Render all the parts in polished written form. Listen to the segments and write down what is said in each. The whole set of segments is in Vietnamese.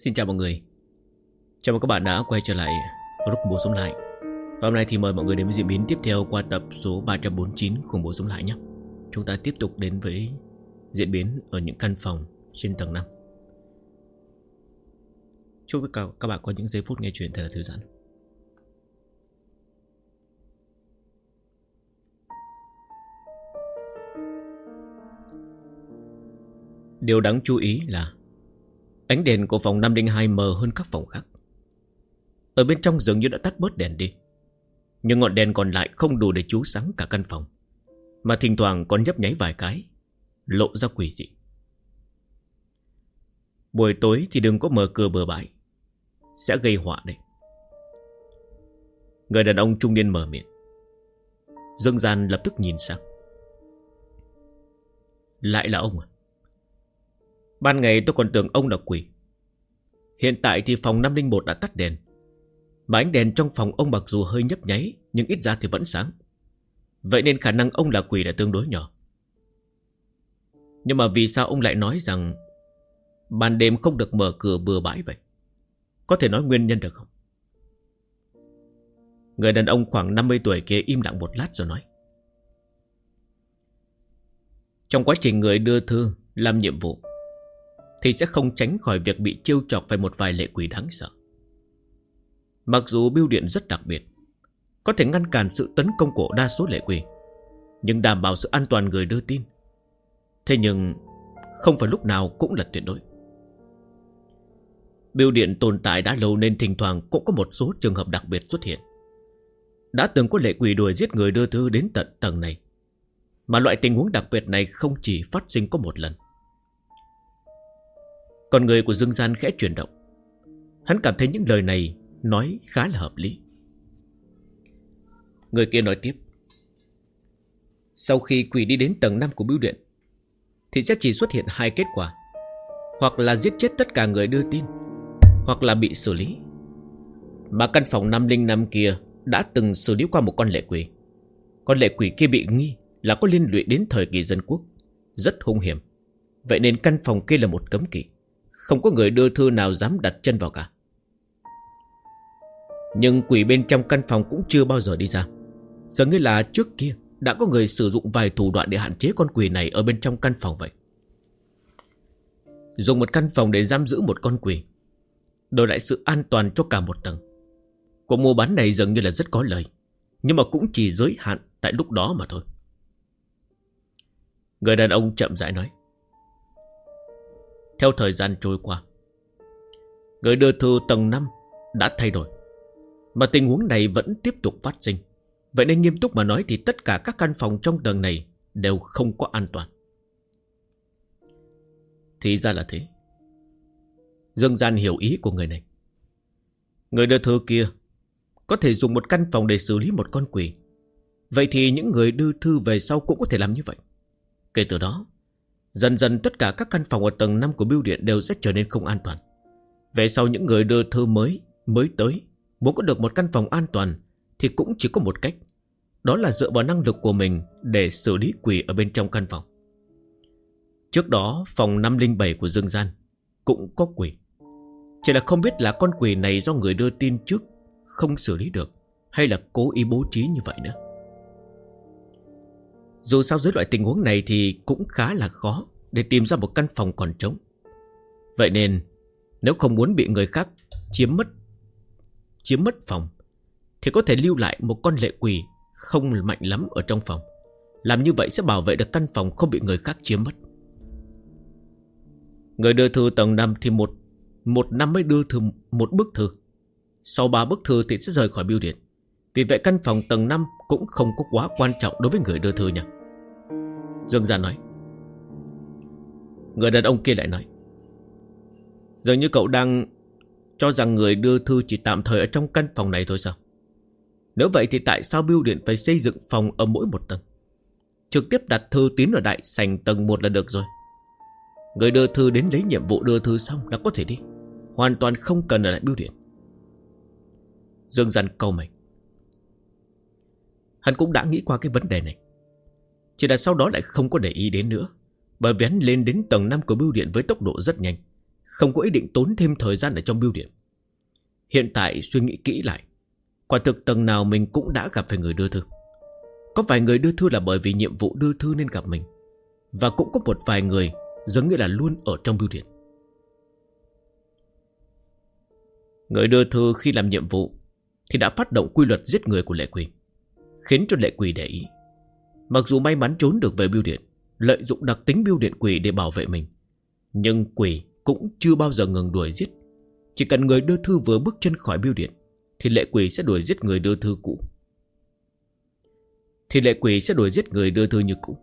Xin chào mọi người. Chào mừng các bạn đã quay trở lại group Khủng Bố Sống Lại. Và hôm nay thì mời mọi người đến với diễn biến tiếp theo qua tập số 349 Khủng Bố Sống Lại nhé. Chúng ta tiếp tục đến với diễn biến ở những căn phòng trên tầng 5. Chúc các bạn có những giây phút nghe chuyện thật là thư giãn. Điều đáng chú ý là ánh đèn của phòng 502 mờ hơn các phòng khác. Ở bên trong dường như đã tắt bớt đèn đi, nhưng ngọn đèn còn lại không đủ để chiếu sáng cả căn phòng, mà thỉnh thoảng còn nhấp nháy vài cái, lộ ra quỷ dị. Buổi tối thì đừng có mở cửa bừa bãi, sẽ gây họa đấy. Người đàn ông trung niên mở miệng. Dương Gian lập tức nhìn sang. Lại là ông à? Ban ngày tôi còn tưởng ông là quỷ. Hiện tại thì phòng 501 đã tắt đèn, mà ánh đèn trong phòng ông mặc dù hơi nhấp nháy, nhưng ít ra thì vẫn sáng. Vậy nên khả năng ông là quỷ là tương đối nhỏ. Nhưng mà vì sao ông lại nói rằng ban đêm không được mở cửa bừa bãi vậy? Có thể nói nguyên nhân được không? Người đàn ông khoảng 50 tuổi kia im lặng một lát rồi nói. Trong quá trình người đưa thư làm nhiệm vụ thì sẽ không tránh khỏi việc bị trêu chọc phải một vài lệ quỷ đáng sợ. Mặc dù bưu điện rất đặc biệt, có thể ngăn cản sự tấn công của đa số lệ quỷ, nhưng đảm bảo sự an toàn người đưa tin. Thế nhưng không phải lúc nào cũng là tuyệt đối. Bưu điện tồn tại đã lâu nên thỉnh thoảng cũng có một số trường hợp đặc biệt xuất hiện. Đã từng có lệ quỷ đuổi giết người đưa thư đến tận tầng này, mà loại tình huống đặc biệt này không chỉ phát sinh có một lần. Còn người của Dương Gian khẽ chuyển động. Hắn cảm thấy những lời này nói khá là hợp lý. Người kia nói tiếp. Sau khi quỷ đi đến tầng 5 của bưu điện thì sẽ chỉ xuất hiện hai kết quả: hoặc là giết chết tất cả người đưa tin, hoặc là bị xử lý. Mà căn phòng 505 kia đã từng xử lý qua một con lệ quỷ. Con lệ quỷ kia bị nghi là có liên lụy đến thời kỳ dân quốc, rất hung hiểm. Vậy nên căn phòng kia là một cấm kỵ, không có người đưa thư nào dám đặt chân vào cả. Nhưng quỷ bên trong căn phòng cũng chưa bao giờ đi ra. Giống như là trước kia đã có người sử dụng vài thủ đoạn để hạn chế con quỷ này ở bên trong căn phòng vậy. Dùng một căn phòng để giam giữ một con quỷ, đổi lại sự an toàn cho cả một tầng. Cuộc mua bán này dường như là rất có lời, nhưng mà cũng chỉ giới hạn tại lúc đó mà thôi. Người đàn ông chậm rãi nói. Theo thời gian trôi qua, người đưa thư tầng 5 đã thay đổi, mà tình huống này vẫn tiếp tục phát sinh. Vậy nên nghiêm túc mà nói thì tất cả các căn phòng trong tầng này đều không có an toàn. Thì ra là thế. Dương Gian hiểu ý của người này. Người đưa thư kia có thể dùng một căn phòng để xử lý một con quỷ. Vậy thì những người đưa thư về sau cũng có thể làm như vậy. Kể từ đó, dần dần tất cả các căn phòng ở tầng 5 của bưu điện đều sẽ trở nên không an toàn. Về sau những người đưa thư mới tới muốn có được một căn phòng an toàn thì cũng chỉ có một cách, đó là dựa vào năng lực của mình để xử lý quỷ ở bên trong căn phòng. Trước đó phòng 507 của Dương Gian cũng có quỷ, chỉ là không biết là con quỷ này do người đưa tin trước không xử lý được, hay là cố ý bố trí như vậy nữa. Dù sao dưới loại tình huống này thì cũng khá là khó để tìm ra một căn phòng còn trống. Vậy nên nếu không muốn bị người khác chiếm mất phòng thì có thể lưu lại một con lệ quỷ không mạnh lắm ở trong phòng. Làm như vậy sẽ bảo vệ được căn phòng không bị người khác chiếm mất. Người đưa thư tầng 5 thì một năm mới đưa thư một bức thư. Sau 3 bức thư thì sẽ rời khỏi bưu điện. Vì vậy căn phòng tầng 5 cũng không có quá quan trọng đối với người đưa thư nha. Dương Gia nói. Người đàn ông kia lại nói. Dường như cậu đang cho rằng người đưa thư chỉ tạm thời ở trong căn phòng này thôi sao? Nếu vậy thì tại sao bưu điện phải xây dựng phòng ở mỗi một tầng? Trực tiếp đặt thư tín ở đại sảnh tầng 1 là được rồi. Người đưa thư đến lấy nhiệm vụ đưa thư xong là có thể đi, hoàn toàn không cần ở lại bưu điện. Dương Gian cau mày. Hắn cũng đã nghĩ qua cái vấn đề này, chỉ là sau đó lại không có để ý đến nữa, bởi vì hắn lên đến tầng 5 của bưu điện với tốc độ rất nhanh, không có ý định tốn thêm thời gian ở trong bưu điện. Hiện tại suy nghĩ kỹ lại, quả thực tầng nào mình cũng đã gặp phải người đưa thư. Có vài người đưa thư là bởi vì nhiệm vụ đưa thư nên gặp mình, và cũng có một vài người giống như là luôn ở trong bưu điện. Người đưa thư khi làm nhiệm vụ thì đã phát động quy luật giết người của Lệ Quỳ, khiến cho Lệ Quỳ để ý. Mặc dù may mắn trốn được về bưu điện, lợi dụng đặc tính bưu điện quỷ để bảo vệ mình, nhưng quỷ cũng chưa bao giờ ngừng đuổi giết. Chỉ cần người đưa thư vừa bước chân khỏi bưu điện thì Lệ Quỳ sẽ đuổi giết người đưa thư cũ. Như cũ.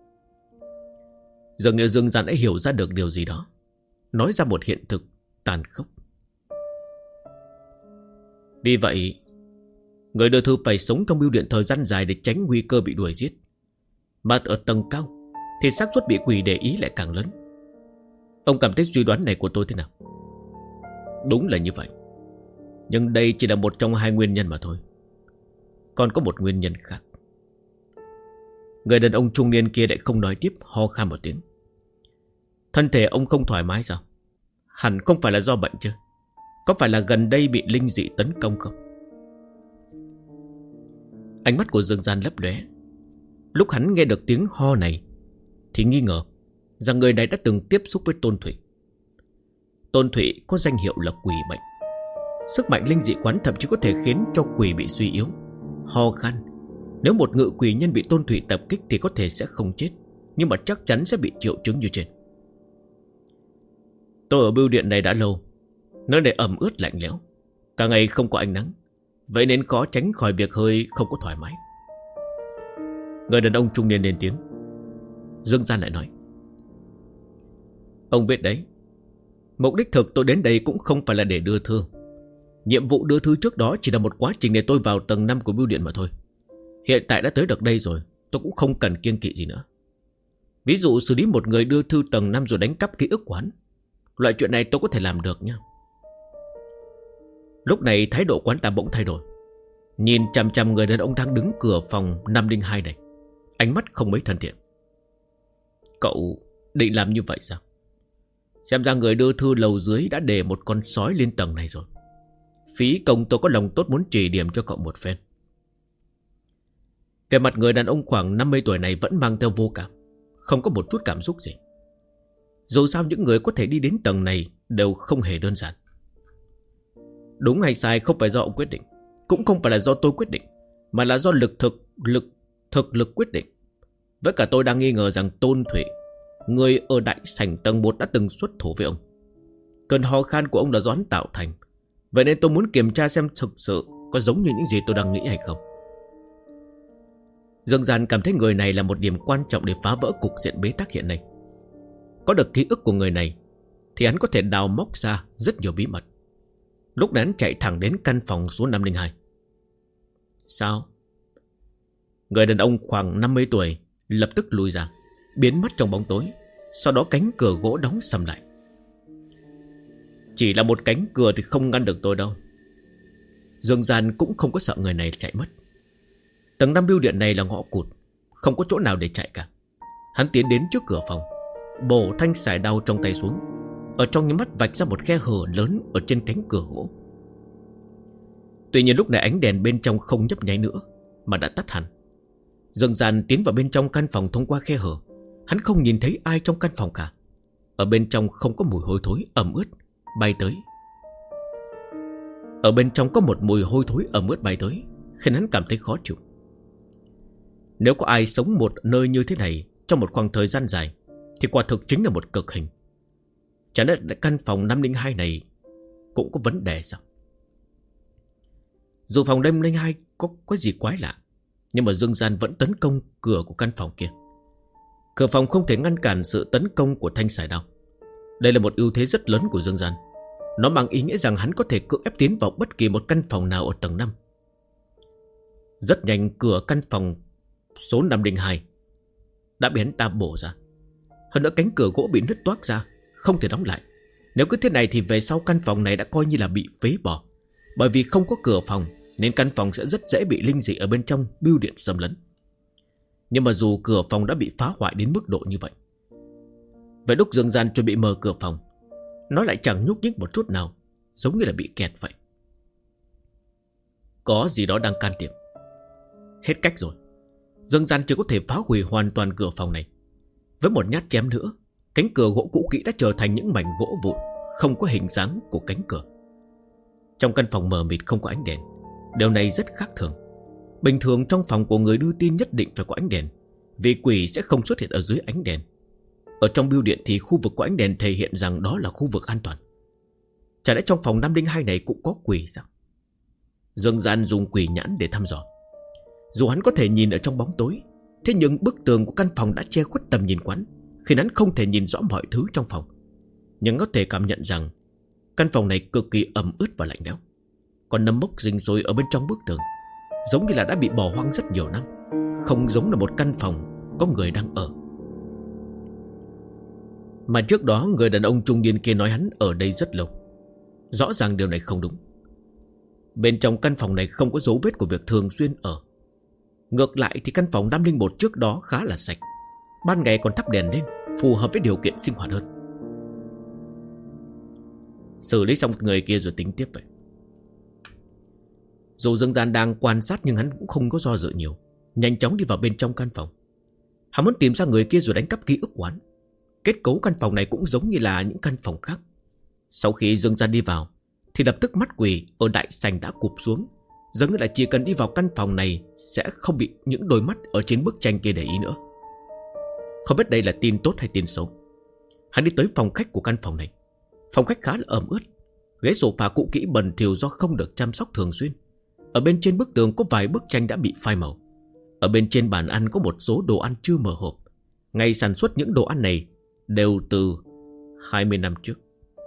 Giờ nghĩa Dương Gian đã hiểu ra được điều gì đó, nói ra một hiện thực tàn khốc. Vì vậy, người đưa thư phải sống trong bưu điện thời gian dài để tránh nguy cơ bị đuổi giết. Mà ở tầng cao thì xác suất bị quỷ để ý lại càng lớn. Ông cảm thấy suy đoán này của tôi thế nào? Đúng là như vậy, nhưng đây chỉ là một trong hai nguyên nhân mà thôi. Còn có một nguyên nhân khác. Người đàn ông trung niên kia lại không nói tiếp, ho khan một tiếng. Thân thể ông không thoải mái sao? Hẳn không phải là do bệnh chứ? Có phải là gần đây bị linh dị tấn công không? Ánh mắt của Dương Gian lấp lóe. Lúc hắn nghe được tiếng ho này thì nghi ngờ rằng người này đã từng tiếp xúc với Tôn Thụy. Tôn Thụy có danh hiệu là quỷ bệnh. Sức mạnh linh dị quán thậm chí có thể khiến cho quỷ bị suy yếu, ho khan. Nếu một ngự quỷ nhân bị Tôn Thụy tập kích thì có thể sẽ không chết, nhưng mà chắc chắn sẽ bị triệu chứng như trên. Tôi ở bưu điện này đã lâu, nơi này ẩm ướt lạnh lẽo, cả ngày không có ánh nắng, vậy nên khó tránh khỏi việc hơi không có thoải mái. Người đàn ông trung niên lên tiếng. Dương Gian lại nói: Ông biết đấy, mục đích thực tôi đến đây cũng không phải là để đưa thư. Nhiệm vụ đưa thư trước đó chỉ là một quá trình để tôi vào tầng 5 của bưu điện mà thôi. Hiện tại đã tới được đây rồi, tôi cũng không cần kiêng kỵ gì nữa. Ví dụ xử lý một người đưa thư tầng 5 rồi đánh cắp ký ức quán, loại chuyện này tôi có thể làm được nha. Lúc này thái độ quán ta bỗng thay đổi, nhìn chằm chằm người đàn ông đang đứng cửa phòng 502 này, ánh mắt không mấy thân thiện. Cậu định làm như vậy sao? Xem ra người đưa thư lầu dưới đã để một con sói lên tầng này rồi. Phí công tôi có lòng tốt muốn chỉ điểm cho cậu một phen. Về mặt người đàn ông khoảng 50 tuổi này vẫn mang theo vô cảm, không có một chút cảm xúc gì. Dù sao những người có thể đi đến tầng này đều không hề đơn giản. Đúng hay sai không phải do ông quyết định, cũng không phải là do tôi quyết định, mà là do thực lực quyết định. Với cả tôi đang nghi ngờ rằng Tôn Thụy, người ở đại sảnh tầng 1 đã từng xuất thủ với ông. Cơn ho khan của ông là do hắn tạo thành. Vậy nên tôi muốn kiểm tra xem thực sự có giống như những gì tôi đang nghĩ hay không. Dương Gian cảm thấy người này là một điểm quan trọng để phá vỡ cục diện bế tắc hiện nay. Có được ký ức của người này thì hắn có thể đào móc ra rất nhiều bí mật. Lúc này hắn chạy thẳng đến căn phòng số 502. Sao? Người đàn ông khoảng 50 tuổi lập tức lùi ra, biến mất trong bóng tối. Sau đó cánh cửa gỗ đóng sầm lại. Chỉ là một cánh cửa thì không ngăn được tôi đâu. Dương Gian cũng không có sợ người này chạy mất. Tầng 5 bưu điện này là ngõ cụt, không có chỗ nào để chạy cả. Hắn tiến đến trước cửa phòng, bổ thanh sải đao trong tay xuống. Ở trong nhắm mắt vạch ra một khe hở lớn ở trên cánh cửa gỗ. Tuy nhiên lúc này ánh đèn bên trong không nhấp nháy nữa, mà đã tắt hẳn. Dương Gian tiến vào bên trong căn phòng thông qua khe hở. Hắn không nhìn thấy ai trong căn phòng cả. Ở bên trong không có mùi hôi thối ẩm ướt bay tới. Ở bên trong có một mùi hôi thối ẩm ướt bay tới, khiến hắn cảm thấy khó chịu. Nếu có ai sống một nơi như thế này trong một khoảng thời gian dài thì quả thực chính là một cực hình. Chả lẽ căn phòng 502 này cũng có vấn đề sao? Dù phòng 502 có gì quái lạ, nhưng mà Dương Gian vẫn tấn công cửa của căn phòng kia. Cửa phòng không thể ngăn cản sự tấn công của thanh sải đao. Đây là một ưu thế rất lớn của Dương Gian. Nó mang ý nghĩa rằng hắn có thể cưỡng ép tiến vào bất kỳ một căn phòng nào ở tầng 5. Rất nhanh cửa căn phòng số 502 đã bị hắn ta bổ ra. Hơn nữa cánh cửa gỗ bị nứt toác ra, không thể đóng lại. Nếu cứ thế này thì về sau căn phòng này đã coi như là bị phế bỏ. Bởi vì không có cửa phòng nên căn phòng sẽ rất dễ bị linh dị ở bên trong bưu điện xâm lấn. Nhưng mà dù cửa phòng đã bị phá hoại đến mức độ như vậy, vậy lúc Dương Gian chuẩn bị mở cửa phòng, nó lại chẳng nhúc nhích một chút nào, giống như là bị kẹt vậy. Có gì đó đang can thiệp. Hết cách rồi. Dương Gian chỉ có thể phá hủy hoàn toàn cửa phòng này. Với một nhát chém nữa, cánh cửa gỗ cũ kỹ đã trở thành những mảnh gỗ vụn, không có hình dáng của cánh cửa. Trong căn phòng mờ mịt không có ánh đèn. Điều này rất khác thường. Bình thường trong phòng của người đưa tin nhất định phải có ánh đèn, vì quỷ sẽ không xuất hiện ở dưới ánh đèn. Ở trong bưu điện thì khu vực có ánh đèn thể hiện rằng đó là khu vực an toàn. Chả lẽ trong phòng 502 này cũng có quỷ sao? Dương Gian dùng quỷ nhãn để thăm dò. Dù hắn có thể nhìn ở trong bóng tối, thế nhưng bức tường của căn phòng đã che khuất tầm nhìn quán, khiến hắn không thể nhìn rõ mọi thứ trong phòng. Nhưng có thể cảm nhận rằng căn phòng này cực kỳ ẩm ướt và lạnh lẽo. Còn nấm mốc rình rối ở bên trong bức tường, giống như là đã bị bỏ hoang rất nhiều năm, không giống là một căn phòng có người đang ở. Mà trước đó người đàn ông trung niên kia nói hắn ở đây rất lâu. Rõ ràng điều này không đúng. Bên trong căn phòng này không có dấu vết của việc thường xuyên ở. Ngược lại thì căn phòng 501 trước đó khá là sạch. Ban ngày còn thắp đèn lên, phù hợp với điều kiện sinh hoạt hơn. Xử lý xong người kia rồi tính tiếp vậy. Dù Dương Gian đang quan sát nhưng hắn cũng không có do dự nhiều, nhanh chóng đi vào bên trong căn phòng. Hắn muốn tìm ra người kia rồi đánh cắp ký ức quán. Kết cấu căn phòng này cũng giống như là những căn phòng khác. Sau khi Dương Gian đi vào thì lập tức mắt quỷ ở đại sảnh đã cụp xuống, giống như là chỉ cần đi vào căn phòng này sẽ không bị những đôi mắt ở trên bức tranh kia để ý nữa. Không biết đây là tin tốt hay tin xấu. Hắn đi tới phòng khách của căn phòng này. Phòng khách khá là ẩm ướt, ghế sofa cũ kỹ bẩn thỉu do không được chăm sóc thường xuyên. Ở bên trên bức tường có vài bức tranh đã bị phai màu. Ở bên trên bàn ăn có một số đồ ăn chưa mở hộp. Ngày sản xuất những đồ ăn này đều từ 20 năm trước.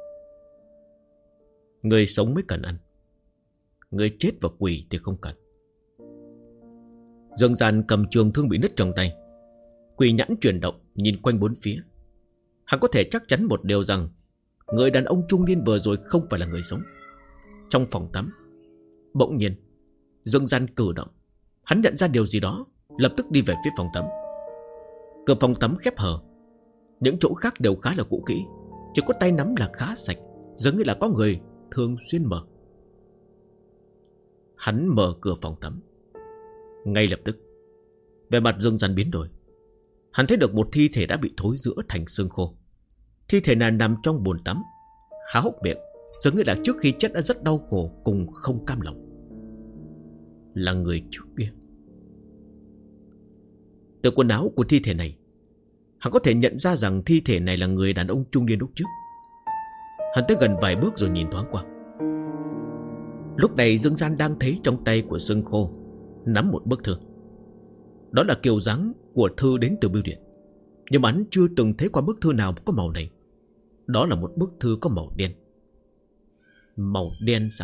Người sống mới cần ăn, người chết và quỷ thì không cần. Dương Gian cầm trường thương bị nứt trong tay. Quỷ nhãn chuyển động, nhìn quanh bốn phía. Hắn có thể chắc chắn một điều rằng người đàn ông trung niên vừa rồi không phải là người sống. Trong phòng tắm, bỗng nhiên Dương Gian cử động. Hắn nhận ra điều gì đó, lập tức đi về phía phòng tắm. Cửa phòng tắm khép hờ. Những chỗ khác đều khá là cũ kỹ, chỉ có tay nắm là khá sạch, giống như là có người thường xuyên mở. Hắn mở cửa phòng tắm. Ngay lập tức vẻ mặt Dương Gian biến đổi. Hắn thấy được một thi thể đã bị thối rữa thành xương khô. Thi thể này nằm trong bồn tắm, há hốc miệng, giống như là trước khi chết đã rất đau khổ cùng không cam lòng. Là người trước kia. Từ quần áo của thi thể này, hắn có thể nhận ra rằng thi thể này là người đàn ông trung niên lúc trước. Hắn tới gần vài bước rồi nhìn thoáng qua. Lúc này Dương Gian đang thấy trong tay của xương khô nắm một bức thư. Đó là kiểu dáng của thư đến từ bưu điện, nhưng mà hắn chưa từng thấy qua bức thư nào có màu này. Đó là một bức thư có màu đen. Màu đen sao?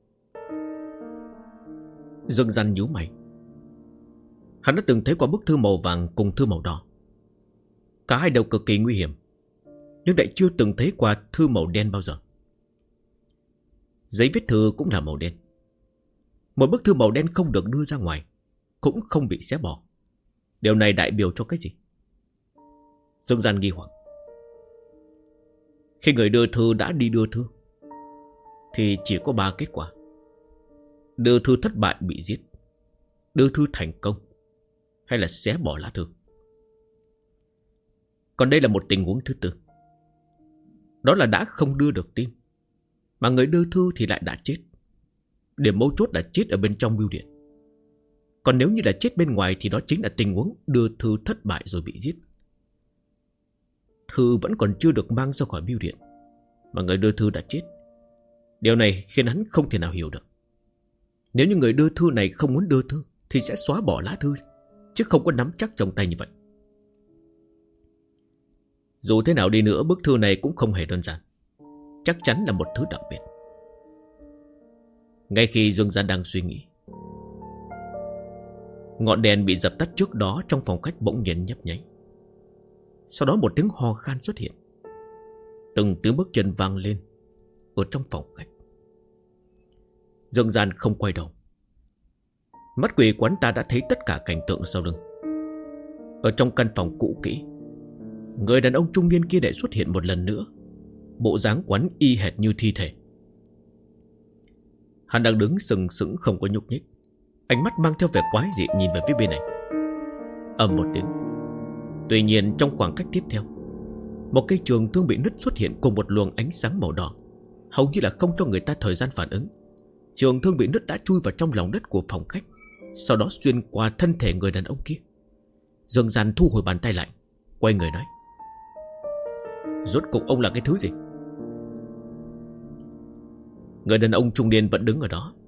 Dương Gian nhíu mày. Hắn đã từng thấy qua bức thư màu vàng cùng thư màu đỏ. Cả hai đều cực kỳ nguy hiểm, nhưng lại chưa từng thấy qua thư màu đen bao giờ. Giấy viết thư cũng là màu đen. Một bức thư màu đen không được đưa ra ngoài, cũng không bị xé bỏ. Điều này đại biểu cho cái gì? Dương Gian nghi hoặc. Khi người đưa thư đã đi đưa thư thì chỉ có 3 kết quả: đưa thư thất bại bị giết, đưa thư thành công, hay là xé bỏ lá thư. Còn đây là một tình huống thứ tư. Đó là đã không đưa được tin, mà người đưa thư thì lại đã chết. Điểm mấu chốt là chết ở bên trong bưu điện. Còn nếu như là chết bên ngoài thì đó chính là tình huống đưa thư thất bại rồi bị giết. Thư vẫn còn chưa được mang ra khỏi bưu điện, mà người đưa thư đã chết. Điều này khiến hắn không thể nào hiểu được. Nếu như người đưa thư này không muốn đưa thư thì sẽ xóa bỏ lá thư, chứ không có nắm chắc trong tay như vậy. Dù thế nào đi nữa, bức thư này cũng không hề đơn giản. Chắc chắn là một thứ đặc biệt. Ngay khi Dương Gian đang suy nghĩ, ngọn đèn bị dập tắt trước đó trong phòng khách bỗng nhiên nhấp nháy. Sau đó một tiếng ho khan xuất hiện. Từng tiếng bước chân vang lên ở trong phòng khách. Dương Gian không quay đầu. Mắt quỷ quán ta đã thấy tất cả cảnh tượng sau lưng. Ở trong căn phòng cũ kỹ, người đàn ông trung niên kia lại xuất hiện một lần nữa. bộ dáng quán y hệt như thi thể. Hắn đang đứng sừng sững không có nhúc nhích, ánh mắt mang theo vẻ quái dị nhìn về phía bên này. Ầm một tiếng. Tuy nhiên trong khoảng cách tiếp theo, một cây trường thương bị nứt xuất hiện cùng một luồng ánh sáng màu đỏ. Hầu như là không cho người ta thời gian phản ứng, trường thương bị nứt đã chui vào trong lòng đất của phòng khách, sau đó xuyên qua thân thể người đàn ông kia. Dương Gian thu hồi bàn tay lại, quay người nói: rốt cục ông là cái thứ gì? Người đàn ông trung niên vẫn đứng ở đó,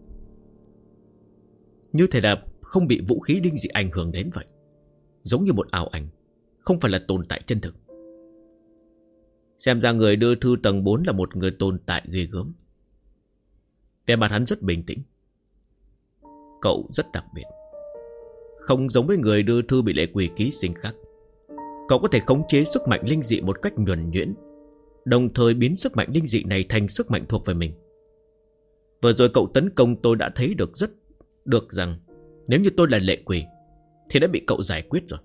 như thể là không bị vũ khí đinh dị ảnh hưởng đến vậy, giống như một ảo ảnh, không phải là tồn tại chân thực. Xem ra người đưa thư tầng 4 là một người tồn tại ghê gớm. Vẻ mặt hắn rất bình tĩnh. Cậu rất đặc biệt, không giống với người đưa thư bị lệ quỷ ký sinh khác. Cậu có thể khống chế sức mạnh linh dị một cách nhuần nhuyễn, đồng thời biến sức mạnh linh dị này thành sức mạnh thuộc về mình. Vừa rồi cậu tấn công tôi đã thấy được rằng nếu như tôi là lệ quỷ thì đã bị cậu giải quyết rồi.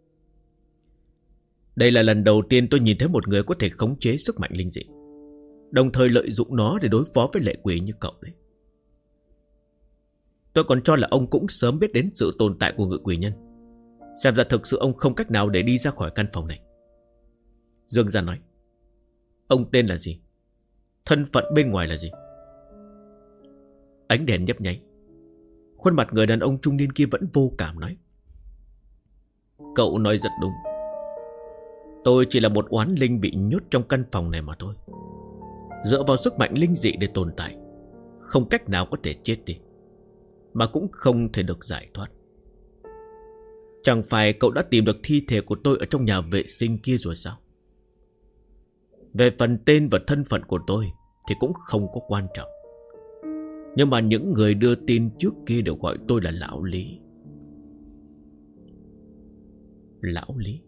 Đây là lần đầu tiên tôi nhìn thấy một người có thể khống chế sức mạnh linh dị, đồng thời lợi dụng nó để đối phó với lệ quỷ như cậu đấy. Tôi còn cho là ông cũng sớm biết đến sự tồn tại của ngự quỷ nhân. Xem ra thực sự ông không cách nào để đi ra khỏi căn phòng này. Dương Gian nói: ông tên là gì? Thân phận bên ngoài là gì? Ánh đèn nhấp nháy. Khuôn mặt người đàn ông trung niên kia vẫn vô cảm nói: cậu nói rất đúng. Tôi chỉ là một oán linh bị nhốt trong căn phòng này mà thôi. Dựa vào sức mạnh linh dị để tồn tại, không cách nào có thể chết đi, mà cũng không thể được giải thoát. Chẳng phải cậu đã tìm được thi thể của tôi ở trong nhà vệ sinh kia rồi sao? Về phần tên và thân phận của tôi thì cũng không có quan trọng, nhưng mà những người đưa tin trước kia đều gọi tôi là Lão Lý. Lão Lý?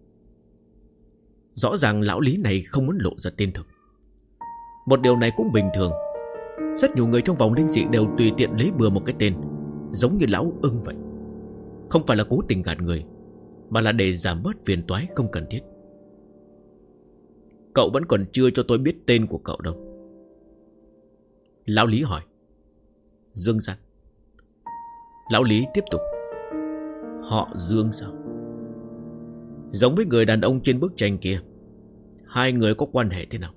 Rõ ràng Lão Lý này không muốn lộ ra tên thực. Một điều này cũng bình thường. Rất nhiều người trong vòng linh dị đều tùy tiện lấy bừa một cái tên, giống như Lão Ưng vậy. Không phải là cố tình gạt người, mà là để giảm bớt phiền toái không cần thiết. Cậu vẫn còn chưa cho tôi biết tên của cậu đâu. Lão Lý hỏi. Dương Gian. Lão Lý tiếp tục. Họ Dương sao? Giống với người đàn ông trên bức tranh kia. Hai người có quan hệ thế nào?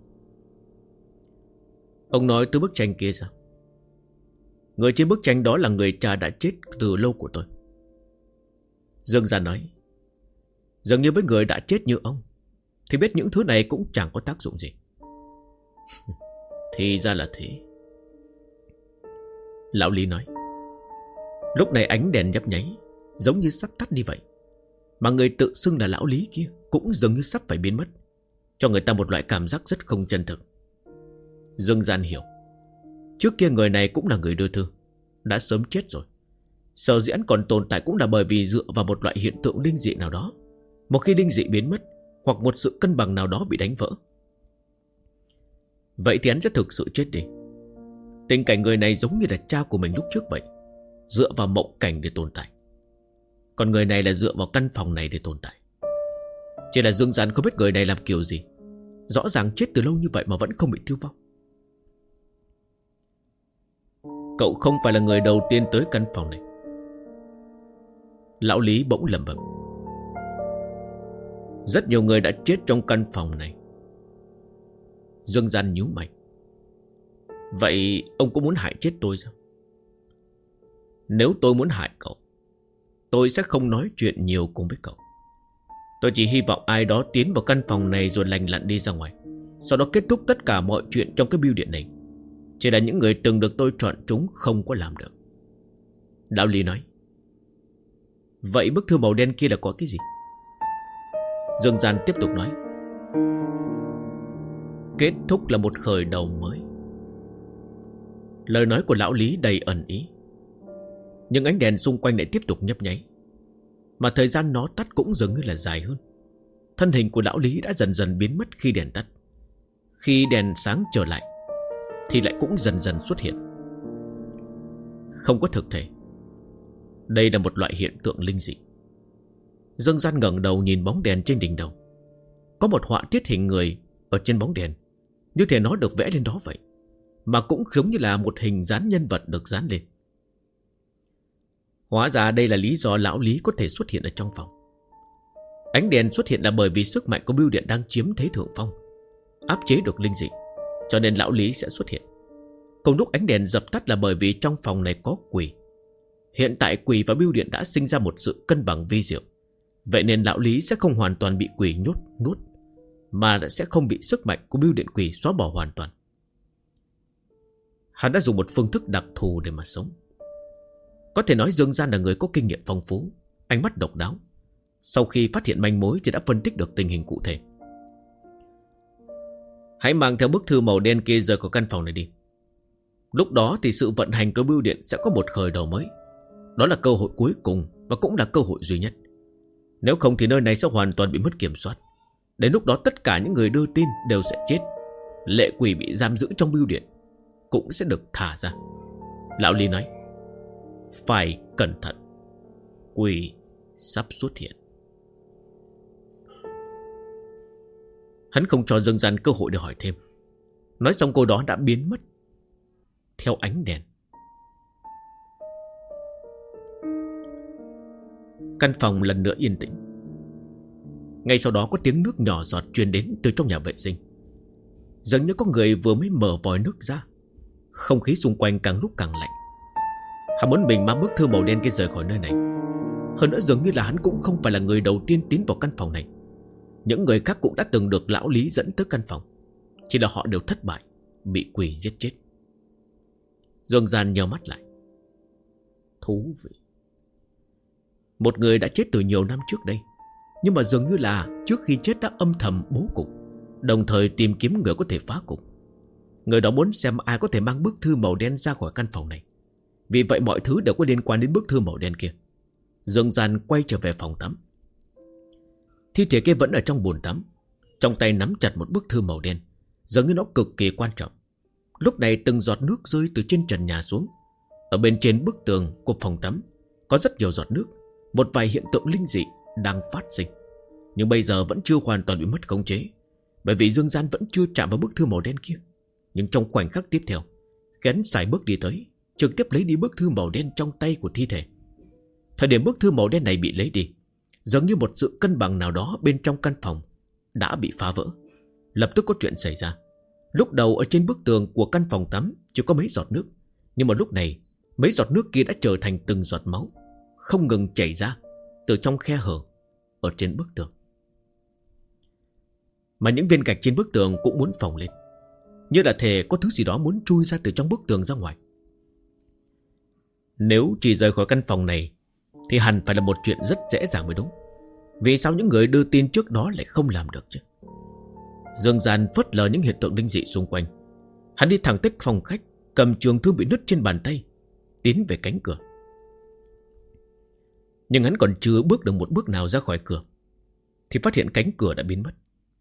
Ông nói tới bức tranh kia sao? Người trên bức tranh đó là người cha đã chết từ lâu của tôi. Dương Gian nói. Dường như với người đã chết như ông thì biết những thứ này cũng chẳng có tác dụng gì. Thì ra là thế. Lão Lý nói. Lúc này ánh đèn nhấp nháy, giống như sắp tắt đi vậy, mà người tự xưng là Lão Lý kia cũng dường như sắp phải biến mất, cho người ta một loại cảm giác rất không chân thực. Dương Gian hiểu. Trước kia người này cũng là người đưa thư, đã sớm chết rồi. Sở dĩ hắn còn tồn tại cũng là bởi vì dựa vào một loại hiện tượng linh dị nào đó. Một khi linh dị biến mất, hoặc một sự cân bằng nào đó bị đánh vỡ, vậy thì hắn sẽ thực sự chết đi. Tình cảnh người này giống như là cha của mình lúc trước vậy, dựa vào mộng cảnh để tồn tại. Còn người này là dựa vào căn phòng này để tồn tại. Chỉ là Dương Gian không biết người này làm kiểu gì, rõ ràng chết từ lâu như vậy mà vẫn không bị tiêu vong. Cậu không phải là người đầu tiên tới căn phòng này. Lão Lý bỗng lẩm bẩm. Rất nhiều người đã chết trong căn phòng này. Dương Gian nhíu mày. Vậy ông có muốn hại chết tôi sao? Nếu tôi muốn hại cậu, tôi sẽ không nói chuyện nhiều cùng với cậu. Tôi chỉ hy vọng ai đó tiến vào căn phòng này rồi lành lặn đi ra ngoài, sau đó kết thúc tất cả mọi chuyện trong cái bưu điện này. Chỉ là những người từng được tôi chọn chúng không có làm được. Lão Lý nói. Vậy bức thư màu đen kia là có cái gì? Dương Gian tiếp tục nói. Kết thúc là một khởi đầu mới. Lời nói của Lão Lý đầy ẩn ý. Nhưng ánh đèn xung quanh lại tiếp tục nhấp nháy, mà thời gian nó tắt cũng dường như là dài hơn. Thân hình của Lão Lý đã dần dần biến mất khi đèn tắt. Khi đèn sáng trở lại thì lại cũng dần dần xuất hiện. Không có thực thể. Đây là một loại hiện tượng linh dị. Dương Gian ngẩng đầu nhìn bóng đèn trên đỉnh đầu. Có một họa tiết hình người ở trên bóng đèn, như thể nó được vẽ lên đó vậy, mà cũng giống như là một hình dán nhân vật được dán lên. Hóa ra đây là lý do lão Lý có thể xuất hiện ở trong phòng. Ánh đèn xuất hiện là bởi vì sức mạnh của bưu điện đang chiếm thế thượng phong, áp chế được linh dị, cho nên lão Lý sẽ xuất hiện. Cùng lúc ánh đèn dập tắt là bởi vì trong phòng này có quỷ. Hiện tại quỷ và bưu điện đã sinh ra một sự cân bằng vi diệu, vậy nên lão Lý sẽ không hoàn toàn bị quỷ nuốt, mà sẽ không bị sức mạnh của bưu điện quỷ xóa bỏ hoàn toàn. Hắn đã dùng một phương thức đặc thù để mà sống. Có thể nói Dương Gian là người có kinh nghiệm phong phú, ánh mắt độc đáo. Sau khi phát hiện manh mối thì đã phân tích được tình hình cụ thể. Hãy mang theo bức thư màu đen kia rời khỏi căn phòng này đi. Lúc đó thì sự vận hành của bưu điện sẽ có một khởi đầu mới. Đó là cơ hội cuối cùng và cũng là cơ hội duy nhất. Nếu không thì nơi này sẽ hoàn toàn bị mất kiểm soát. Đến lúc đó tất cả những người đưa tin đều sẽ chết. Lệ quỷ bị giam giữ trong bưu điện cũng sẽ được thả ra. Lão Lý nói, phải cẩn thận, quỷ sắp xuất hiện. Hắn không cho Dương Gian cơ hội để hỏi thêm. Nói xong câu đó đã biến mất theo ánh đèn. Căn phòng lần nữa yên tĩnh. Ngay sau đó có tiếng nước nhỏ giọt truyền đến từ trong nhà vệ sinh. Dường như có người vừa mới mở vòi nước ra. Không khí xung quanh càng lúc càng lạnh. Hắn muốn mình mang bức thư màu đen kia rời khỏi nơi này. Hơn nữa dường như là hắn cũng không phải là người đầu tiên tiến vào căn phòng này. Những người khác cũng đã từng được lão Lý dẫn tới căn phòng, chỉ là họ đều thất bại, bị quỷ giết chết. Dương Gian nheo mắt lại. Thú vị. Một người đã chết từ nhiều năm trước đây, nhưng mà dường như là trước khi chết đã âm thầm bố cục, đồng thời tìm kiếm người có thể phá cục. Người đó muốn xem ai có thể mang bức thư màu đen ra khỏi căn phòng này. Vì vậy mọi thứ đều có liên quan đến bức thư màu đen kia. Dương Gian quay trở về phòng tắm. Thi thể kia vẫn ở trong bồn tắm, trong tay nắm chặt một bức thư màu đen, dường như nó cực kỳ quan trọng. Lúc này từng giọt nước rơi từ trên trần nhà xuống. Ở bên trên bức tường của phòng tắm có rất nhiều giọt nước. Một vài hiện tượng linh dị đang phát sinh, nhưng bây giờ vẫn chưa hoàn toàn bị mất khống chế, bởi vì Dương Gian vẫn chưa chạm vào bức thư màu đen kia. Nhưng trong khoảnh khắc tiếp theo, hắn sải bước đi tới, trực tiếp lấy đi bức thư màu đen trong tay của thi thể. Thời điểm bức thư màu đen này bị lấy đi, giống như một sự cân bằng nào đó bên trong căn phòng đã bị phá vỡ. Lập tức có chuyện xảy ra. Lúc đầu ở trên bức tường của căn phòng tắm chỉ có mấy giọt nước, nhưng mà lúc này mấy giọt nước kia đã trở thành từng giọt máu, không ngừng chảy ra từ trong khe hở ở trên bức tường. Mà những viên gạch trên bức tường cũng muốn phồng lên, như là thể có thứ gì đó muốn chui ra từ trong bức tường ra ngoài. Nếu chỉ rời khỏi căn phòng này thì hẳn phải là một chuyện rất dễ dàng mới đúng. Vì sao những người đưa tin trước đó lại không làm được chứ? Dương Gian phớt lờ những hiện tượng linh dị xung quanh. Hắn đi thẳng tới phòng khách, cầm trường thương bị nứt trên bàn tay, tiến về cánh cửa. Nhưng hắn còn chưa bước được một bước nào ra khỏi cửa thì phát hiện cánh cửa đã biến mất.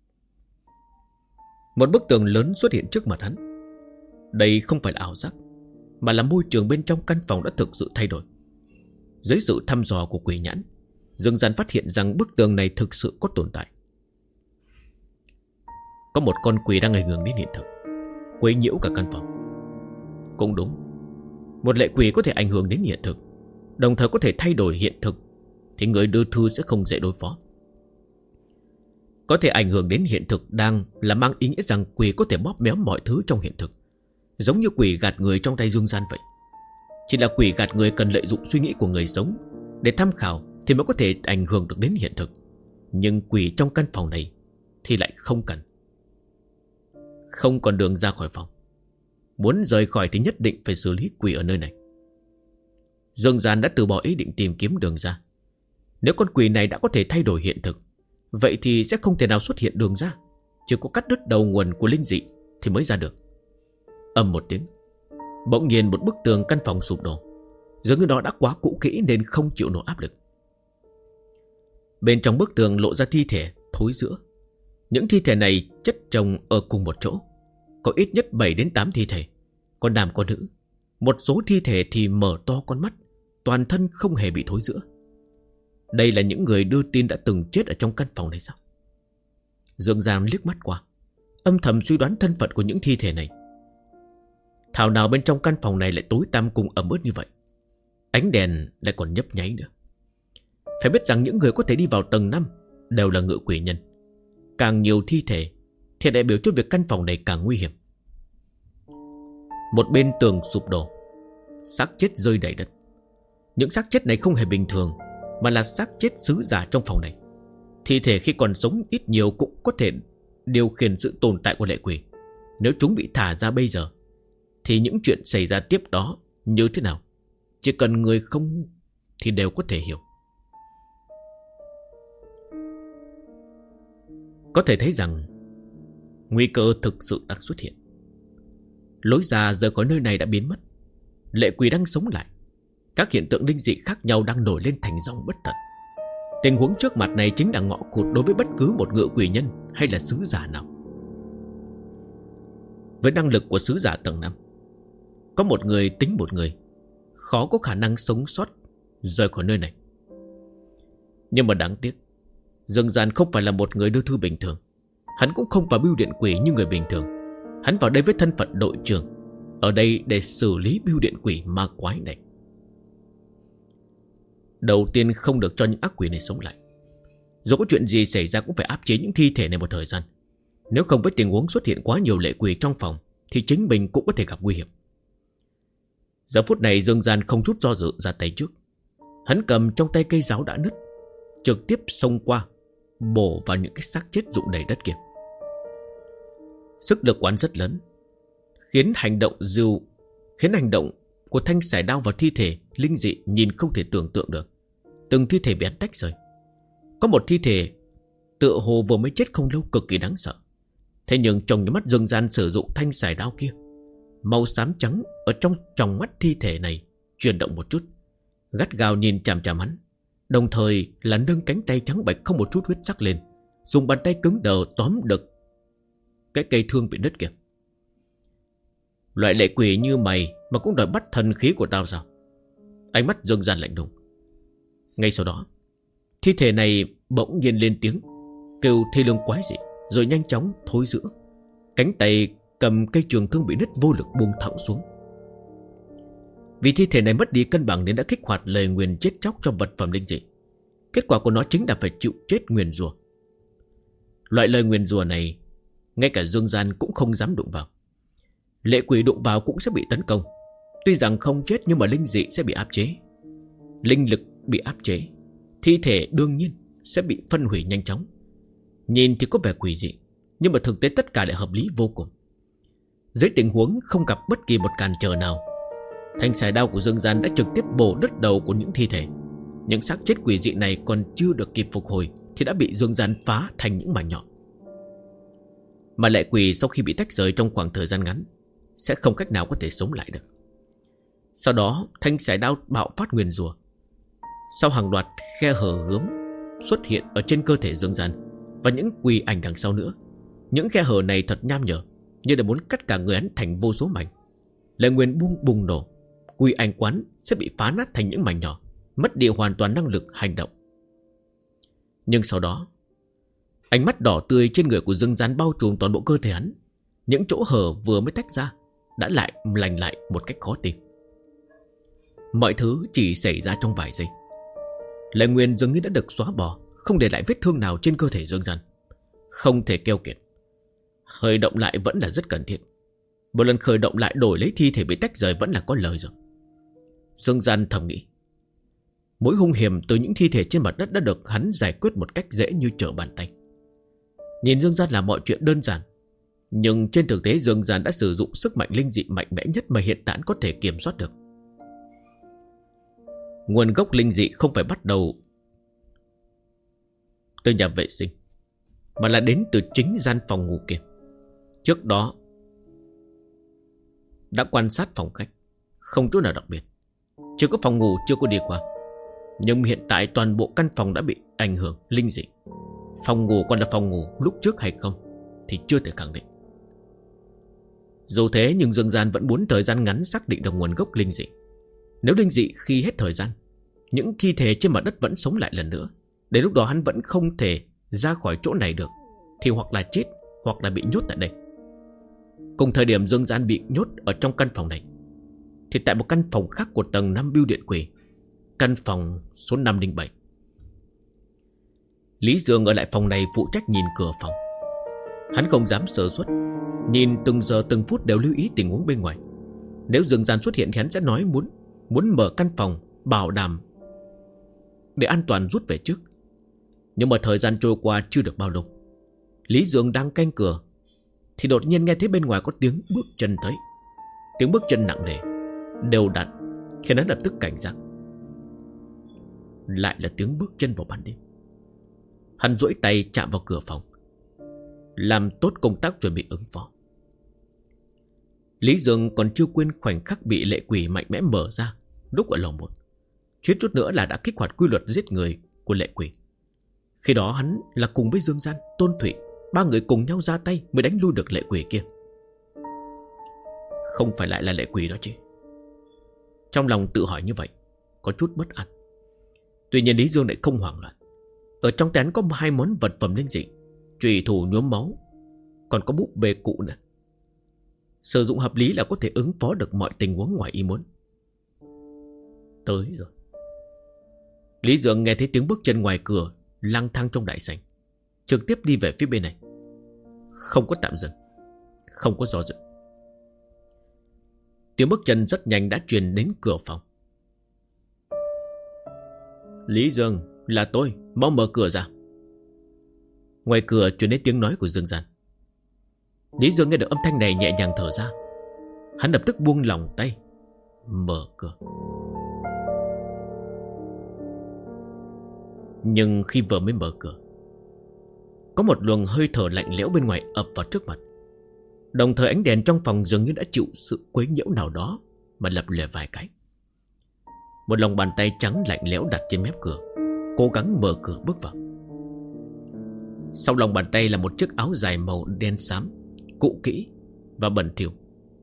Một bức tường lớn xuất hiện trước mặt hắn. Đây không phải là ảo giác, mà là môi trường bên trong căn phòng đã thực sự thay đổi. Dưới sự thăm dò của quỷ nhãn, Dương Gian phát hiện rằng bức tường này thực sự có tồn tại. Có một con quỷ đang ảnh hưởng đến hiện thực, quấy nhiễu cả căn phòng. Cũng đúng, một lệ quỷ có thể ảnh hưởng đến hiện thực, đồng thời có thể thay đổi hiện thực, thì người đưa thư sẽ không dễ đối phó. Có thể ảnh hưởng đến hiện thực đang là mang ý nghĩa rằng quỷ có thể bóp méo mọi thứ trong hiện thực, giống như quỷ gạt người trong tay Dương Gian vậy. Chỉ là quỷ gạt người cần lợi dụng suy nghĩ của người sống để tham khảo thì mới có thể ảnh hưởng được đến hiện thực. Nhưng quỷ trong căn phòng này thì lại không cần. Không còn đường ra khỏi phòng. Muốn rời khỏi thì nhất định phải xử lý quỷ ở nơi này. Dương Gian đã từ bỏ ý định tìm kiếm đường ra. Nếu con quỷ này đã có thể thay đổi hiện thực, vậy thì sẽ không thể nào xuất hiện đường ra. Chỉ có cắt đứt đầu nguồn của linh dị thì mới ra được. Ầm một tiếng, bỗng nhiên một bức tường căn phòng sụp đổ. Dường như nó đã quá cũ kỹ nên không chịu nổi áp lực. Bên trong bức tường lộ ra thi thể thối rữa. Những thi thể này chất chồng ở cùng một chỗ. Có ít nhất 7 đến 8 thi thể, có nam có nữ. Một số thi thể thì mở to con mắt, toàn thân không hề bị thối rữa. Đây là những người đưa tin đã từng chết ở trong căn phòng này sao? Dương Gian liếc mắt qua. âm thầm suy đoán thân phận của những thi thể này. Thảo nào bên trong căn phòng này lại tối tăm cùng ẩm ướt như vậy. Ánh đèn lại còn nhấp nháy nữa. Phải biết rằng những người có thể đi vào tầng 5 đều là ngự quỷ nhân. Càng nhiều thi thể thì đại biểu cho việc căn phòng này càng nguy hiểm. Một bên tường sụp đổ, xác chết rơi đầy đất. Những xác chết này không hề bình thường, mà là xác chết sứ giả trong phòng này. Thi thể khi còn sống ít nhiều cũng có thể điều khiển sự tồn tại của lệ quỷ. Nếu chúng bị thả ra bây giờ thì những chuyện xảy ra tiếp đó như thế nào, chỉ cần người không thì đều có thể hiểu. Có thể thấy rằng nguy cơ thực sự đang xuất hiện. Lối ra rời khỏi nơi này đã biến mất. Lệ quỷ đang sống lại. Các hiện tượng linh dị khác nhau đang nổi lên thành dòng bất tận. Tình huống trước mặt này chính là ngõ cụt đối với bất cứ một ngự quỷ nhân hay là sứ giả nào. Với năng lực của sứ giả tầng 5, có một người tính một người, khó có khả năng sống sót rời khỏi nơi này. Nhưng mà đáng tiếc, Dương Gian không phải là một người đưa thư bình thường. Hắn cũng không vào bưu điện quỷ như người bình thường. Hắn vào đây với thân phận đội trưởng, ở đây để xử lý bưu điện quỷ ma quái này. Đầu tiên không được cho những ác quỷ này sống lại. Dù có chuyện gì xảy ra cũng phải áp chế những thi thể này một thời gian. Nếu không, với tình huống xuất hiện quá nhiều lệ quỷ trong phòng thì chính mình cũng có thể gặp nguy hiểm. Giờ phút này Dương Gian không chút do dự ra tay trước. Hắn cầm trong tay cây giáo đã nứt, trực tiếp xông qua, bổ vào những cái xác chết rụng đầy đất kia. Sức lực của hắn rất lớn, khiến hành động của thanh sải đao và thi thể linh dị nhìn không thể tưởng tượng được. Từng thi thể bị hắn tách rời. Có một thi thể tựa hồ vừa mới chết không lâu, cực kỳ đáng sợ. Thế nhưng trong những mắt Dương Gian sử dụng thanh sải đao kia, màu xám trắng ở trong tròng mắt thi thể này chuyển động một chút, gắt gao nhìn chằm chằm hắn, đồng thời là nâng cánh tay trắng bệch không một chút huyết sắc lên, dùng bàn tay cứng đờ tóm được cái cây thương bị đứt kìa. Loại lệ quỷ như mày mà cũng đòi bắt thần khí của tao sao? Ánh mắt Dương Gian lạnh lùng. Ngay sau đó, thi thể này bỗng nhiên lên tiếng kêu thê lương quái dị, rồi nhanh chóng thối rữa. Cánh tay cầm cây trường thương bị nứt vô lực buông thõng xuống. Vì thi thể này mất đi cân bằng nên đã kích hoạt lời nguyền chết chóc cho vật phẩm linh dị. Kết quả của nó chính là phải chịu chết nguyền rủa. Loại lời nguyền rủa này ngay cả Dương Gian cũng không dám đụng vào. Lệ quỷ đụng vào cũng sẽ bị tấn công. Tuy rằng không chết nhưng mà linh dị sẽ bị áp chế. Linh lực bị áp chế, thi thể đương nhiên sẽ bị phân hủy nhanh chóng. Nhìn thì có vẻ quỷ dị, nhưng mà thực tế tất cả lại hợp lý vô cùng. Dưới tình huống không gặp bất kỳ một cản trở nào, thanh sải đao của Dương Gian đã trực tiếp bổ đứt đầu của những thi thể. Những xác chết quỷ dị này còn chưa được kịp phục hồi thì đã bị Dương Gian phá thành những mảnh nhỏ. Mà lệ quỷ sau khi bị tách rời trong khoảng thời gian ngắn sẽ không cách nào có thể sống lại được. Sau đó thanh sải đao bạo phát nguyền rủa. Sau hàng loạt khe hở gớm xuất hiện ở trên cơ thể Dương Gian và những quỷ ảnh đằng sau nữa. Những khe hở này thật nham nhở, như để muốn cắt cả người hắn thành vô số mảnh. Lệ nguyên bùng nổ, quỷ ảnh quán sẽ bị phá nát thành những mảnh nhỏ, mất đi hoàn toàn năng lực hành động. Nhưng sau đó, ánh mắt đỏ tươi trên người của Dương Gian bao trùm toàn bộ cơ thể hắn. Những chỗ hở vừa mới tách ra đã lại lành lại một cách khó tin. Mọi thứ chỉ xảy ra trong vài giây. Lệ nguyên dường như đã được xóa bỏ, không để lại vết thương nào trên cơ thể Dương Gian. Không thể keo kiệt, khởi động lại vẫn là rất cần thiết. Một lần khởi động lại đổi lấy thi thể bị tách rời vẫn là có lời rồi. Dương Gian thầm nghĩ, mối hung hiểm từ những thi thể trên mặt đất đã được hắn giải quyết một cách dễ như trở bàn tay. Nhìn Dương Gian là mọi chuyện đơn giản, nhưng trên thực tế Dương Gian đã sử dụng sức mạnh linh dị mạnh mẽ nhất mà hiện tại có thể kiểm soát được. Nguồn gốc linh dị không phải bắt đầu từ nhà vệ sinh, mà là đến từ chính gian phòng ngủ kia. Trước đó đã quan sát phòng khách, không chỗ nào đặc biệt, chỉ có phòng ngủ chưa có đi qua. Nhưng hiện tại toàn bộ căn phòng đã bị ảnh hưởng linh dị. Phòng ngủ còn là phòng ngủ lúc trước hay không thì chưa thể khẳng định. Dù thế nhưng Dương Gian vẫn muốn thời gian ngắn xác định được nguồn gốc linh dị. Nếu linh dị khi hết thời gian, những thi thể trên mặt đất vẫn sống lại lần nữa, đến lúc đó hắn vẫn không thể ra khỏi chỗ này được, thì hoặc là chết hoặc là bị nhốt tại đây. Cùng thời điểm Dương Gian bị nhốt ở trong căn phòng này, thì tại một căn phòng khác của tầng 5 Bưu Điện Quỷ, căn phòng số 507, Lý Dương ở lại phòng này phụ trách nhìn cửa phòng. Hắn không dám sơ suất, nhìn từng giờ từng phút đều lưu ý tình huống bên ngoài. Nếu Dương Gian xuất hiện thì hắn sẽ nói muốn mở căn phòng, bảo đảm để an toàn rút về trước. Nhưng mà thời gian trôi qua chưa được bao lâu, Lý Dương đang canh cửa thì đột nhiên nghe thấy bên ngoài có tiếng bước chân tới. Tiếng bước chân nặng nề, đều đặn, khiến hắn lập tức cảnh giác. Lại là tiếng bước chân vào ban đêm. Hắn duỗi tay chạm vào cửa phòng, làm tốt công tác chuẩn bị ứng phó. Lý Dương còn chưa quên khoảnh khắc bị lệ quỷ mạnh mẽ mở ra lúc ở lầu 1. Suýt chút nữa là đã kích hoạt quy luật giết người của lệ quỷ. Khi đó hắn là cùng với Dương Gian, Tôn Thụy, ba người cùng nhau ra tay mới đánh lui được lệ quỷ kia. Không phải lại là lệ quỷ đó chứ? Trong lòng tự hỏi như vậy, có chút bất an. Tuy nhiên Lý Dương lại không hoảng loạn. Ở trong tay hắn có 2 món vật phẩm linh dị, chùy thủ nhuốm máu, còn có búp bê cụ nữa. Sử dụng hợp lý là có thể ứng phó được mọi tình huống ngoài ý muốn. Tới rồi. Lý Dương nghe thấy tiếng bước chân ngoài cửa lang thang trong đại sảnh, trực tiếp đi về phía bên này. Không có tạm dừng, không có do dự. Tiếng bước chân rất nhanh đã truyền đến cửa phòng. Lý Dương, là tôi, mau mở cửa ra. Ngoài cửa truyền đến tiếng nói của Dương Gian. Lý Dương nghe được âm thanh này nhẹ nhàng thở ra. Hắn lập tức buông lỏng tay, mở cửa. Nhưng khi vừa mới mở cửa, có một luồng hơi thở lạnh lẽo bên ngoài ập vào trước mặt. Đồng thời ánh đèn trong phòng dường như đã chịu sự quấy nhiễu nào đó mà lập lòe vài cái. Một lòng bàn tay trắng lạnh lẽo đặt trên mép cửa, cố gắng mở cửa bước vào. Sau lòng bàn tay là một chiếc áo dài màu đen xám, cũ kỹ và bẩn thỉu.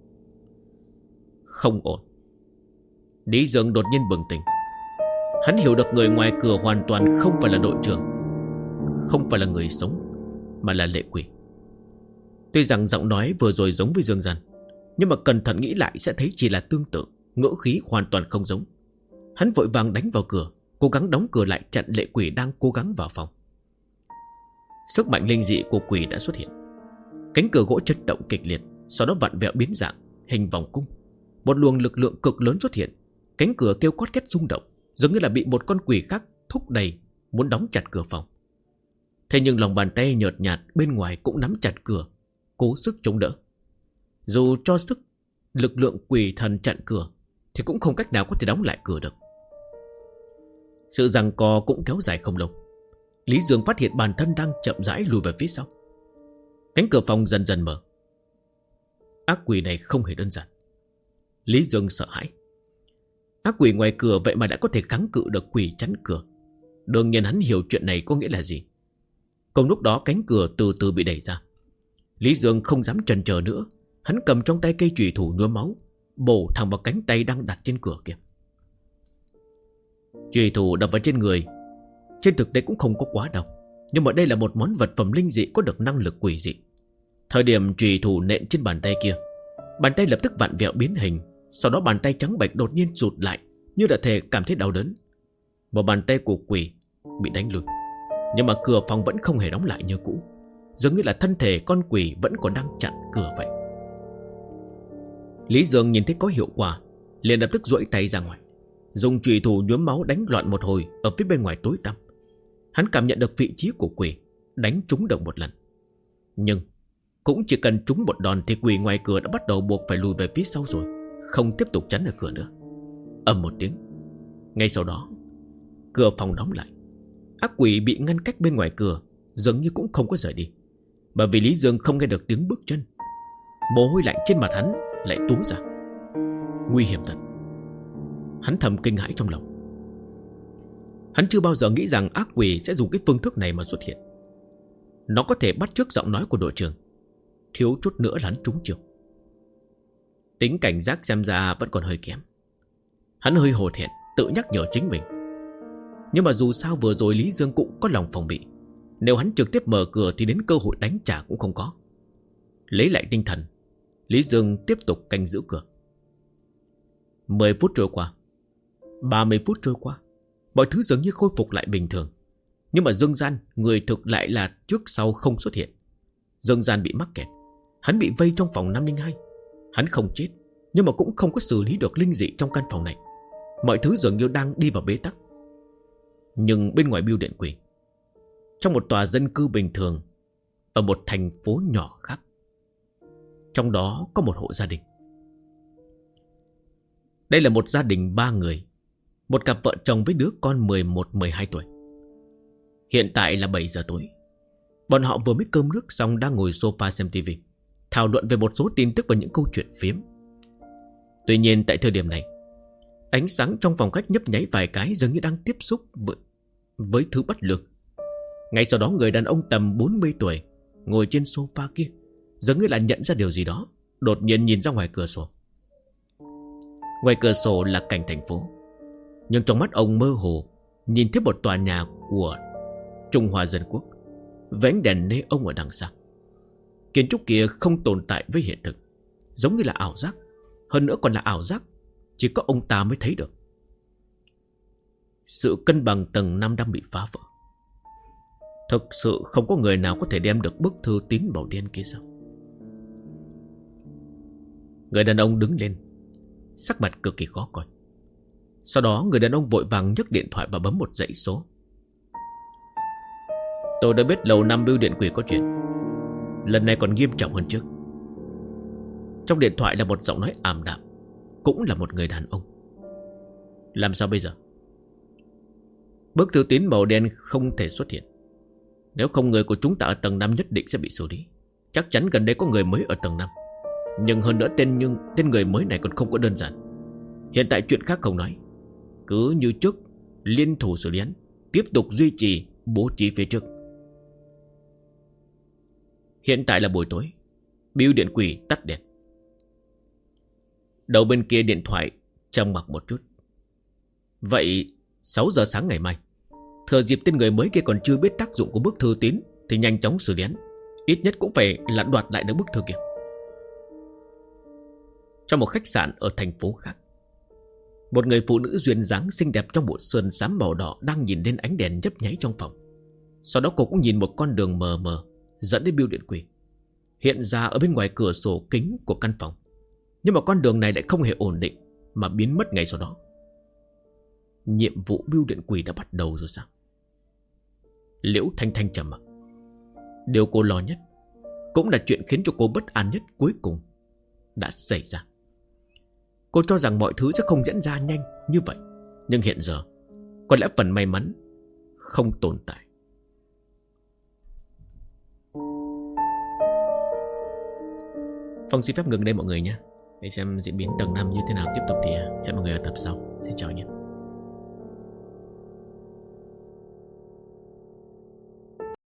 Không ổn. Lý Dương đột nhiên bừng tỉnh. Hắn hiểu được người ngoài cửa hoàn toàn không phải là đội trưởng, không phải là người sống, mà là lệ quỷ. Tuy rằng giọng nói vừa rồi giống với Dương Gian, nhưng mà cẩn thận nghĩ lại sẽ thấy chỉ là tương tự, ngữ khí hoàn toàn không giống. Hắn vội vàng đánh vào cửa, cố gắng đóng cửa lại chặn lệ quỷ đang cố gắng vào phòng. Sức mạnh linh dị của quỷ đã xuất hiện. Cánh cửa gỗ chấn động kịch liệt, sau đó vặn vẹo biến dạng, hình vòng cung. Một luồng lực lượng cực lớn xuất hiện. Cánh cửa kêu cót két rung động, giống như là bị một con quỷ khác thúc đẩy muốn đóng chặt cửa phòng. Thế nhưng lòng bàn tay nhợt nhạt bên ngoài cũng nắm chặt cửa, cố sức chống đỡ. Dù cho sức lực lượng quỷ thần chặn cửa thì cũng không cách nào có thể đóng lại cửa được. Sự giằng co cũng kéo dài không lâu. Lý Dương phát hiện bản thân đang chậm rãi lùi về phía sau. Cánh cửa phòng dần dần mở. Ác quỷ này không hề đơn giản. Lý Dương sợ hãi. Ác quỷ ngoài cửa vậy mà đã có thể kháng cự được quỷ chắn cửa. Đương nhiên hắn hiểu chuyện này có nghĩa là gì. Cùng lúc đó cánh cửa từ từ bị đẩy ra. Lý Dương không dám chần chờ nữa. Hắn cầm trong tay cây chùy thủ nhuốm máu, bổ thẳng vào cánh tay đang đặt trên cửa kia. Chùy thủ đập vào trên người trên thực tế cũng không có quá đau, nhưng mà đây là một món vật phẩm linh dị có được năng lực quỷ dị. Thời điểm chùy thủ nện trên bàn tay kia, bàn tay lập tức vặn vẹo biến hình. Sau đó bàn tay trắng bệch đột nhiên rụt lại, như đã thể cảm thấy đau đớn. Một bàn tay của quỷ bị đánh lùi, nhưng mà cửa phòng vẫn không hề đóng lại như cũ, giống như là thân thể con quỷ vẫn còn đang chặn cửa vậy. Lý Dương nhìn thấy có hiệu quả, liền lập tức duỗi tay ra ngoài, dùng chùy thủ nhuốm máu đánh loạn một hồi ở phía bên ngoài tối tăm. Hắn cảm nhận được vị trí của quỷ, đánh trúng được một lần. Nhưng cũng chỉ cần trúng một đòn thì quỷ ngoài cửa đã bắt đầu buộc phải lùi về phía sau rồi, không tiếp tục chắn ở cửa nữa. Ầm một tiếng, ngay sau đó cửa phòng đóng lại. Ác quỷ bị ngăn cách bên ngoài cửa, dường như cũng không có rời đi. Bởi vì Lý Dương không nghe được tiếng bước chân, mồ hôi lạnh trên mặt hắn lại túa ra. Nguy hiểm thật. Hắn thầm kinh hãi trong lòng. Hắn chưa bao giờ nghĩ rằng ác quỷ sẽ dùng cái phương thức này mà xuất hiện. Nó có thể bắt chước giọng nói của đội trưởng, thiếu chút nữa là hắn trúng chiêu. Tính cảnh giác xem ra vẫn còn hơi kém. Hắn hơi hổ thẹn, tự nhắc nhở chính mình. Nhưng mà dù sao vừa rồi Lý Dương cũng có lòng phòng bị. Nếu hắn trực tiếp mở cửa thì đến cơ hội đánh trả cũng không có. Lấy lại tinh thần, Lý Dương tiếp tục canh giữ cửa. 10 phút trôi qua, 30 phút trôi qua, mọi thứ dường như khôi phục lại bình thường. Nhưng mà Dương Gian, người thực lại là trước sau không xuất hiện. Dương Gian bị mắc kẹt. Hắn bị vây trong phòng 502. Hắn không chết, nhưng mà cũng không có xử lý được linh dị trong căn phòng này. Mọi thứ dường như đang đi vào bế tắc. Nhưng bên ngoài bưu điện quỷ, trong một tòa dân cư bình thường, ở một thành phố nhỏ khác, trong đó có một hộ gia đình. Đây là một gia đình 3 người, một cặp vợ chồng với đứa con 11-12 tuổi. Hiện tại là 7 giờ tối. Bọn họ vừa mới cơm nước xong, đang ngồi sofa xem tivi, thảo luận về một số tin tức và những câu chuyện phiếm. Tuy nhiên tại thời điểm này, ánh sáng trong phòng khách nhấp nháy vài cái, dường như đang tiếp xúc với thứ bất lương. Ngay sau đó, người đàn ông tầm 40 tuổi ngồi trên sofa kia dường như là nhận ra điều gì đó, đột nhiên nhìn ra ngoài cửa sổ. Ngoài cửa sổ là cảnh thành phố, nhưng trong mắt ông mơ hồ nhìn thấy một tòa nhà của Trung Hoa Dân Quốc với ánh đèn nê ông ở đằng xa. Kiến trúc kia không tồn tại với hiện thực, giống như là ảo giác. Hơn nữa còn là ảo giác chỉ có ông ta mới thấy được. Sự cân bằng tầng 5 đang bị phá vỡ. Thực sự không có người nào có thể đem được bức thư tín màu đen kia sao? Người đàn ông đứng lên, sắc mặt cực kỳ khó coi. Sau đó người đàn ông vội vàng nhấc điện thoại và bấm một dãy số. Tôi đã biết lầu 5 bưu điện quỷ có chuyện. Lần này còn nghiêm trọng hơn trước. Trong điện thoại là một giọng nói ảm đạm, cũng là một người đàn ông. Làm sao bây giờ? Bức thư tín màu đen không thể xuất hiện. Nếu không, người của chúng ta ở tầng 5 nhất định sẽ bị xử lý. Chắc chắn gần đây có người mới ở tầng 5. Nhưng hơn nữa tên người mới này còn không có đơn giản. Hiện tại chuyện khác không nói, cứ như trước liên thủ xử lý hắn, tiếp tục duy trì bố trí phía trước. Hiện tại là buổi tối, bưu điện quỷ tắt đèn. Đầu bên kia điện thoại trầm mặc một chút. Vậy 6 giờ sáng ngày mai, thừa dịp tên người mới kia còn chưa biết tác dụng của bức thư tín thì nhanh chóng xử lý hắn. Ít nhất cũng phải là đoạt lại được bức thư kia. Trong một khách sạn ở thành phố khác, một người phụ nữ duyên dáng xinh đẹp trong bộ sườn xám màu đỏ đang nhìn lên ánh đèn nhấp nháy trong phòng. Sau đó cô cũng nhìn một con đường mờ mờ dẫn đến bưu điện quỷ hiện ra ở bên ngoài cửa sổ kính của căn phòng. Nhưng mà con đường này lại không hề ổn định mà biến mất ngay sau đó. Nhiệm vụ bưu điện quỷ đã bắt đầu rồi sao? Liễu Thanh Thanh trầm mặc. Điều cô lo nhất, cũng là chuyện khiến cho cô bất an nhất cuối cùng đã xảy ra. Cô cho rằng mọi thứ sẽ không diễn ra nhanh như vậy, nhưng hiện giờ có lẽ phần may mắn không tồn tại. Phong xin phép ngừng đây mọi người nhé, để xem diễn biến tầng 5 như thế nào tiếp tục thì hẹn mọi người ở tập sau. Xin chào nhé.